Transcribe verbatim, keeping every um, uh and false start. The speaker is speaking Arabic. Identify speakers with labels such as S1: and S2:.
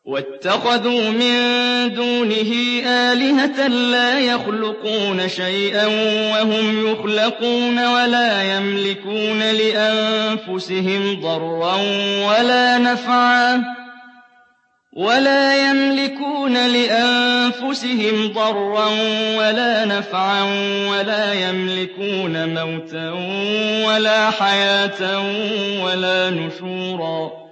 S1: وَاتَّخَذُوا مِن دُونِهِ آلِهَةً لَّا يَخْلُقُونَ شَيْئًا وَهُمْ يُخْلَقُونَ وَلَا يَمْلِكُونَ لِأَنفُسِهِمْ ضَرًّا وَلَا نَفْعًا وَلَا يَمْلِكُونَ لِأَنفُسِهِمْ ضَرًّا وَلَا نَفْعًا وَلَا يَمْلِكُونَ مَوْتًا وَلَا حَيَاةً وَلَا نُشُورًا